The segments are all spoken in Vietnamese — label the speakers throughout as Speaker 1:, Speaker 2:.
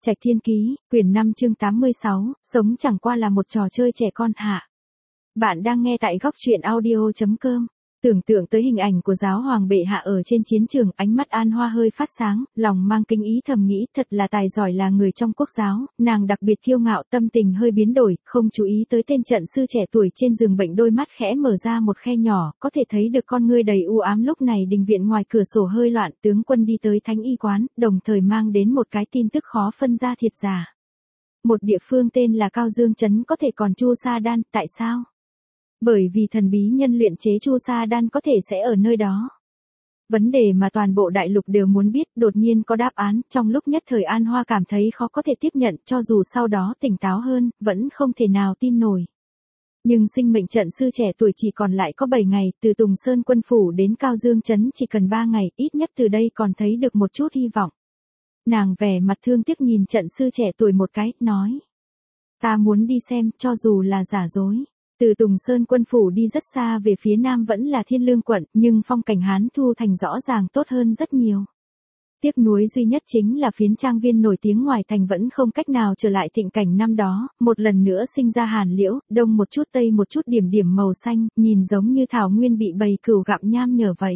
Speaker 1: Trạch Thiên Ký, quyển 5 chương 86, sống chẳng qua là một trò chơi trẻ con hạ. Bạn đang nghe tại góc truyện audio.com. Tưởng tượng tới hình ảnh của giáo hoàng bệ hạ ở trên chiến trường, ánh mắt An Hoa hơi phát sáng, lòng mang kinh ý thầm nghĩ thật là tài giỏi là người trong quốc giáo, nàng đặc biệt kiêu ngạo, tâm tình hơi biến đổi, không chú ý tới tên trận sư trẻ tuổi trên giường bệnh, đôi mắt khẽ mở ra một khe nhỏ, có thể thấy được con ngươi đầy u ám. Lúc này đình viện ngoài cửa sổ hơi loạn, tướng quân đi tới thánh y quán, đồng thời mang đến một cái tin tức khó phân ra thiệt giả. Một địa phương tên là Cao Dương Trấn có thể còn Chu Sa Đan, tại sao? Bởi vì thần bí nhân luyện chế Chu Sa Đan có thể sẽ ở nơi đó. Vấn đề mà toàn bộ đại lục đều muốn biết, đột nhiên có đáp án, trong lúc nhất thời An Hoa cảm thấy khó có thể tiếp nhận, cho dù sau đó tỉnh táo hơn, vẫn không thể nào tin nổi. Nhưng sinh mệnh trận sư trẻ tuổi chỉ còn lại có 7 ngày, từ Tùng Sơn Quân Phủ đến Cao Dương Trấn chỉ cần 3 ngày, ít nhất từ đây còn thấy được một chút hy vọng. Nàng vẻ mặt thương tiếc nhìn trận sư trẻ tuổi một cái, nói. Ta muốn đi xem, cho dù là giả dối. Từ Tùng Sơn Quân Phủ đi rất xa về phía nam vẫn là Thiên Lương quận, nhưng phong cảnh Hán Thu Thành rõ ràng tốt hơn rất nhiều. Tiếc nuối duy nhất chính là phiến trang viên nổi tiếng ngoài thành vẫn không cách nào trở lại thịnh cảnh năm đó, một lần nữa sinh ra hàn liễu, đông một chút tây một chút, điểm điểm màu xanh, nhìn giống như thảo nguyên bị bầy cừu gặm nham nhở vậy.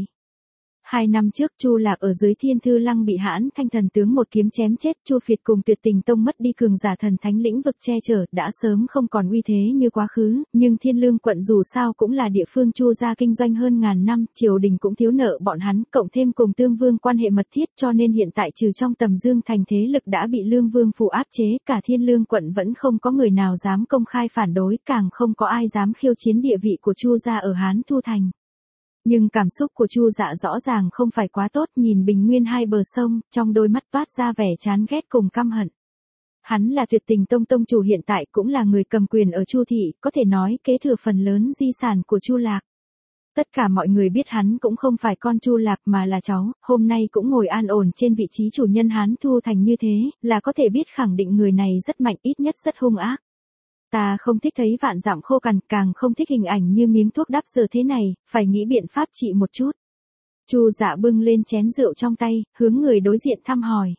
Speaker 1: 2 năm trước Chu Lạc ở dưới Thiên Thư Lăng bị Hãn Thanh thần tướng một kiếm chém chết, Chu Phiệt cùng Tuyệt Tình Tông mất đi cường giả thần thánh lĩnh vực che chở, đã sớm không còn uy thế như quá khứ, nhưng Thiên Lương quận dù sao cũng là địa phương Chu gia kinh doanh hơn ngàn năm, triều đình cũng thiếu nợ bọn hắn, cộng thêm cùng Tương Vương quan hệ mật thiết, cho nên hiện tại trừ trong Tầm Dương thành thế lực đã bị Lương Vương phủ áp chế, cả Thiên Lương quận vẫn không có người nào dám công khai phản đối, càng không có ai dám khiêu chiến địa vị của Chu gia ở Hán Thu Thành. Nhưng cảm xúc của Chu Dạ rõ ràng không phải quá tốt, nhìn bình nguyên hai bờ sông, trong đôi mắt toát ra vẻ chán ghét cùng căm hận. Hắn là Tuyệt Tình Tông tông chủ, hiện tại cũng là người cầm quyền ở Chu thị, có thể nói kế thừa phần lớn di sản của Chu Lạc. Tất cả mọi người biết hắn cũng không phải con Chu Lạc mà là cháu, hôm nay cũng ngồi an ổn trên vị trí chủ nhân Hán Thu Thành như thế, là có thể biết khẳng định người này rất mạnh, ít nhất rất hung ác. Ta không thích thấy vạn dặm khô cằn, càng không thích hình ảnh như miếng thuốc đắp giờ thế này, phải nghĩ biện pháp trị một chút. Chu Dạ bưng lên chén rượu trong tay, hướng người đối diện thăm hỏi.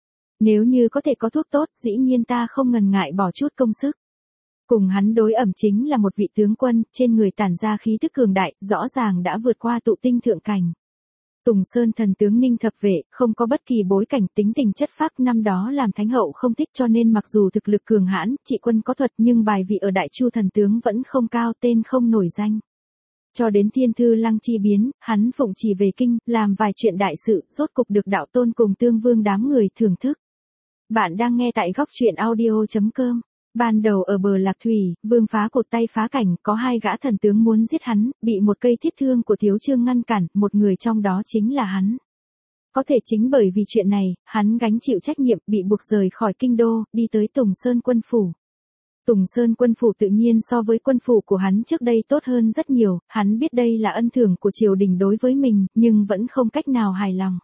Speaker 1: Nếu như có thể có thuốc tốt, dĩ nhiên ta không ngần ngại bỏ chút công sức. Cùng hắn đối ẩm chính là một vị tướng quân, trên người tản ra khí tức cường đại, rõ ràng đã vượt qua tụ tinh thượng cảnh. Tùng Sơn thần tướng Ninh Thập Vệ, không có bất kỳ bối cảnh, tính tình chất phác, năm đó làm thánh hậu không thích, cho nên mặc dù thực lực cường hãn, trị quân có thuật, nhưng bài vị ở Đại Chu thần tướng vẫn không cao, tên không nổi danh. Cho đến Thiên Thư Lăng chi biến, hắn phụng chỉ về kinh, làm vài chuyện đại sự, rốt cục được đạo tôn cùng Tương Vương đám người thưởng thức. Bạn đang nghe tại góc truyện audio.com. Ban đầu ở bờ Lạc Thủy, Vương Phá cột tay phá cảnh, có 2 gã thần tướng muốn giết hắn, bị một cây thiết thương của Thiếu Chương ngăn cản, một người trong đó chính là hắn. Có thể chính bởi vì chuyện này, hắn gánh chịu trách nhiệm, bị buộc rời khỏi kinh đô, đi tới Tùng Sơn Quân Phủ. Tùng Sơn Quân Phủ tự nhiên so với quân phủ của hắn trước đây tốt hơn rất nhiều, hắn biết đây là ân thưởng của triều đình đối với mình, nhưng vẫn không cách nào hài lòng.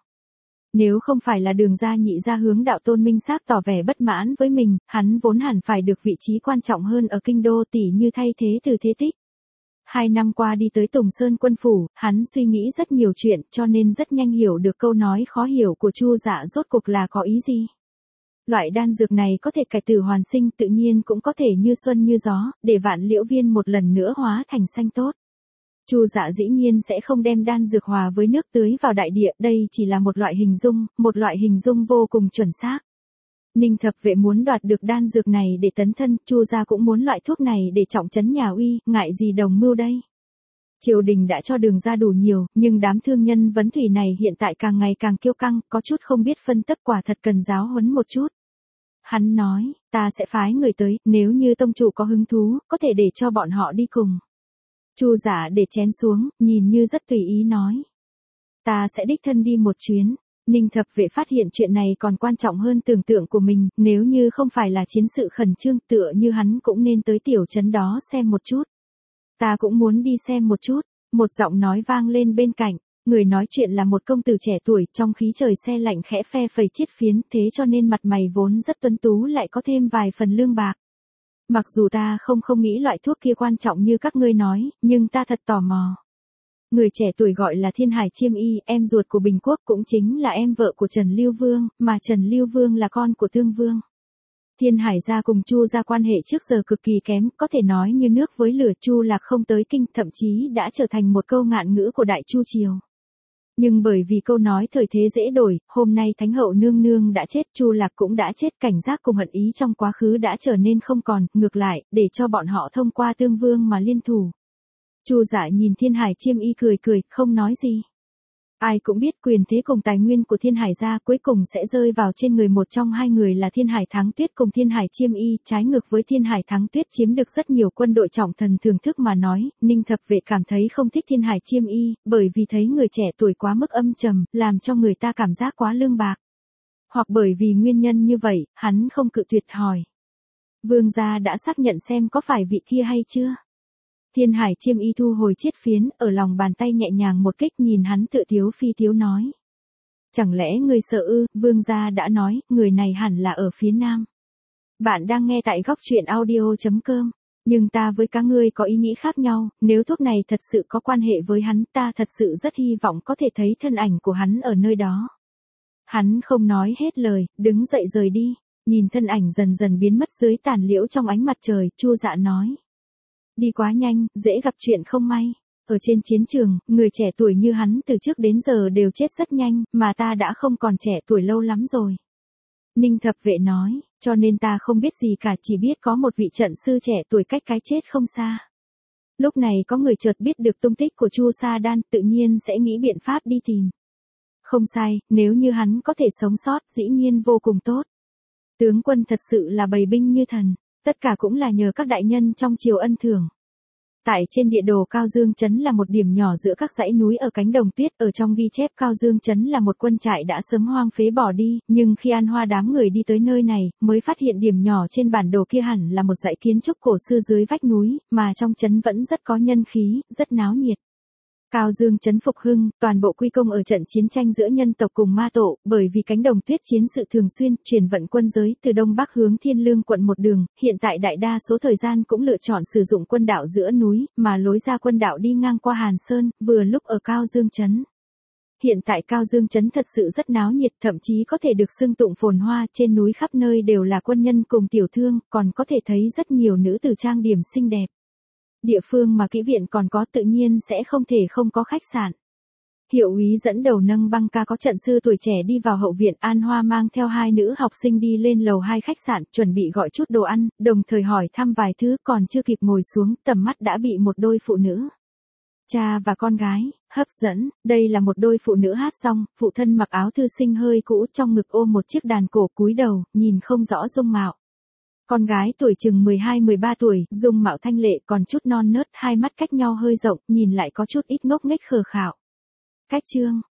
Speaker 1: Nếu không phải là Đường gia nhị gia hướng đạo tôn minh xác tỏ vẻ bất mãn với mình, hắn vốn hẳn phải được vị trí quan trọng hơn ở kinh đô, tỉ như thay thế Từ Thế Tích. 2 năm qua đi tới Tùng Sơn Quân Phủ, hắn suy nghĩ rất nhiều chuyện, cho nên rất nhanh hiểu được câu nói khó hiểu của Chu Dạ rốt cuộc là có ý gì. Loại đan dược này có thể cải tử hoàn sinh, tự nhiên cũng có thể như xuân như gió, để Vạn Liễu Viên một lần nữa hóa thành xanh tốt. Chu Dạ dĩ nhiên sẽ không đem đan dược hòa với nước tưới vào đại địa, đây chỉ là một loại hình dung vô cùng chuẩn xác. Ninh Thập Vệ muốn đoạt được đan dược này để tấn thân, Chu Gia cũng muốn loại thuốc này để trọng trấn nhà uy, ngại gì đồng mưu đây. Triều đình đã cho Đường gia đủ nhiều, nhưng đám thương nhân vấn thủy này hiện tại càng ngày càng kiêu căng, có chút không biết phân tích, quả thật cần giáo huấn một chút. Hắn nói, ta sẽ phái người tới, nếu như tông chủ có hứng thú, có thể để cho bọn họ đi cùng. Chu Dạ để chén xuống, nhìn như rất tùy ý nói. Ta sẽ đích thân đi một chuyến. Ninh Thập Vệ phát hiện chuyện này còn quan trọng hơn tưởng tượng của mình, nếu như không phải là chiến sự khẩn trương, tựa như hắn cũng nên tới tiểu trấn đó xem một chút. Ta cũng muốn đi xem một chút, một giọng nói vang lên bên cạnh, người nói chuyện là một công tử trẻ tuổi, trong khí trời se lạnh khẽ phe phẩy chiết phiến, thế cho nên mặt mày vốn rất tuấn tú lại có thêm vài phần lương bạc. Mặc dù ta không nghĩ loại thuốc kia quan trọng như các ngươi nói, nhưng ta thật tò mò. Người trẻ tuổi gọi là Thiên Hải Chiêm Y, em ruột của Bình Quốc, cũng chính là em vợ của Trần Lưu Vương, mà Trần Lưu Vương là con của Tương Vương. Thiên Hải gia cùng Chu gia quan hệ trước giờ cực kỳ kém, có thể nói như nước với lửa. Chu Lạc không tới kinh, thậm chí đã trở thành một câu ngạn ngữ của Đại Chu triều. Nhưng bởi vì câu nói thời thế dễ đổi, hôm nay Thánh hậu nương nương đã chết, Chu Lạc cũng đã chết, cảnh giác cùng hận ý trong quá khứ đã trở nên không còn, ngược lại, để cho bọn họ thông qua tương vương mà liên thủ. Chu Dạ nhìn Thiên Hải Chiêm Y cười cười, không nói gì. Ai cũng biết quyền thế cùng tài nguyên của Thiên Hải gia cuối cùng sẽ rơi vào trên người một trong hai người là Thiên Hải Thắng Tuyết cùng Thiên Hải Chiêm Y, trái ngược với Thiên Hải Thắng Tuyết chiếm được rất nhiều quân đội trọng thần thưởng thức mà nói, Ninh Thập Vệ cảm thấy không thích Thiên Hải Chiêm Y, bởi vì thấy người trẻ tuổi quá mức âm trầm, làm cho người ta cảm giác quá lương bạc. Hoặc bởi vì nguyên nhân như vậy, hắn không cự tuyệt hỏi. Vương gia đã xác nhận xem có phải vị kia hay chưa? Thiên Hải Chiêm Y thu hồi chiết phiến, ở lòng bàn tay nhẹ nhàng một kích nhìn hắn tự tiếu phi tiếu nói. Chẳng lẽ người sợ ư? Vương gia đã nói, người này hẳn là ở phía nam. Bạn đang nghe tại góc truyện audio.com. Nhưng ta với các ngươi có ý nghĩ khác nhau, nếu thuốc này thật sự có quan hệ với hắn, ta thật sự rất hy vọng có thể thấy thân ảnh của hắn ở nơi đó. Hắn không nói hết lời, đứng dậy rời đi, nhìn thân ảnh dần dần biến mất dưới tàn liễu trong ánh mặt trời, Chu Dạ nói. Đi quá nhanh, dễ gặp chuyện không may. Ở trên chiến trường, người trẻ tuổi như hắn từ trước đến giờ đều chết rất nhanh, mà ta đã không còn trẻ tuổi lâu lắm rồi. Ninh Thập Vệ nói, cho nên ta không biết gì cả, chỉ biết có một vị trận sư trẻ tuổi cách cái chết không xa. Lúc này có người chợt biết được tung tích của Chu Sa Đan, tự nhiên sẽ nghĩ biện pháp đi tìm. Không sai, nếu như hắn có thể sống sót, dĩ nhiên vô cùng tốt. Tướng quân thật sự là bày binh như thần, tất cả cũng là nhờ các đại nhân trong triều ân thưởng. Tại trên địa đồ Cao Dương Trấn là một điểm nhỏ giữa các dãy núi ở cánh đồng tuyết, ở trong ghi chép Cao Dương Trấn là một quân trại đã sớm hoang phế bỏ đi, nhưng khi An Hoa đám người đi tới nơi này, mới phát hiện điểm nhỏ trên bản đồ kia hẳn là một dãy kiến trúc cổ xưa dưới vách núi, mà trong trấn vẫn rất có nhân khí, rất náo nhiệt. Cao Dương Trấn phục hưng, toàn bộ quy công ở trận chiến tranh giữa nhân tộc cùng ma tổ, bởi vì cánh đồng tuyết chiến sự thường xuyên, chuyển vận quân giới từ đông bắc hướng Thiên Lương quận một đường, hiện tại đại đa số thời gian cũng lựa chọn sử dụng quân đạo giữa núi, mà lối ra quân đạo đi ngang qua Hàn Sơn, vừa lúc ở Cao Dương Trấn. Hiện tại Cao Dương Trấn thật sự rất náo nhiệt, thậm chí có thể được xưng tụng phồn hoa, trên núi khắp nơi đều là quân nhân cùng tiểu thương, còn có thể thấy rất nhiều nữ tử trang điểm xinh đẹp. Địa phương mà kỹ viện còn có tự nhiên sẽ không thể không có khách sạn. Hiệu úy dẫn đầu nâng băng ca có trận sư tuổi trẻ đi vào hậu viện, An Hoa mang theo hai nữ học sinh đi lên lầu 2 khách sạn, chuẩn bị gọi chút đồ ăn, đồng thời hỏi thăm vài thứ, còn chưa kịp ngồi xuống, tầm mắt đã bị một đôi phụ nữ. Cha và con gái, hấp dẫn, đây là một đôi phụ nữ hát xong, phụ thân mặc áo thư sinh hơi cũ, trong ngực ôm một chiếc đàn cổ, cúi đầu, nhìn không rõ dung mạo. Con gái tuổi chừng 12-13 tuổi, dung mạo thanh lệ còn chút non nớt, hai mắt cách nhau hơi rộng, nhìn lại có chút ít ngốc nghếch khờ khạo. Cách chương,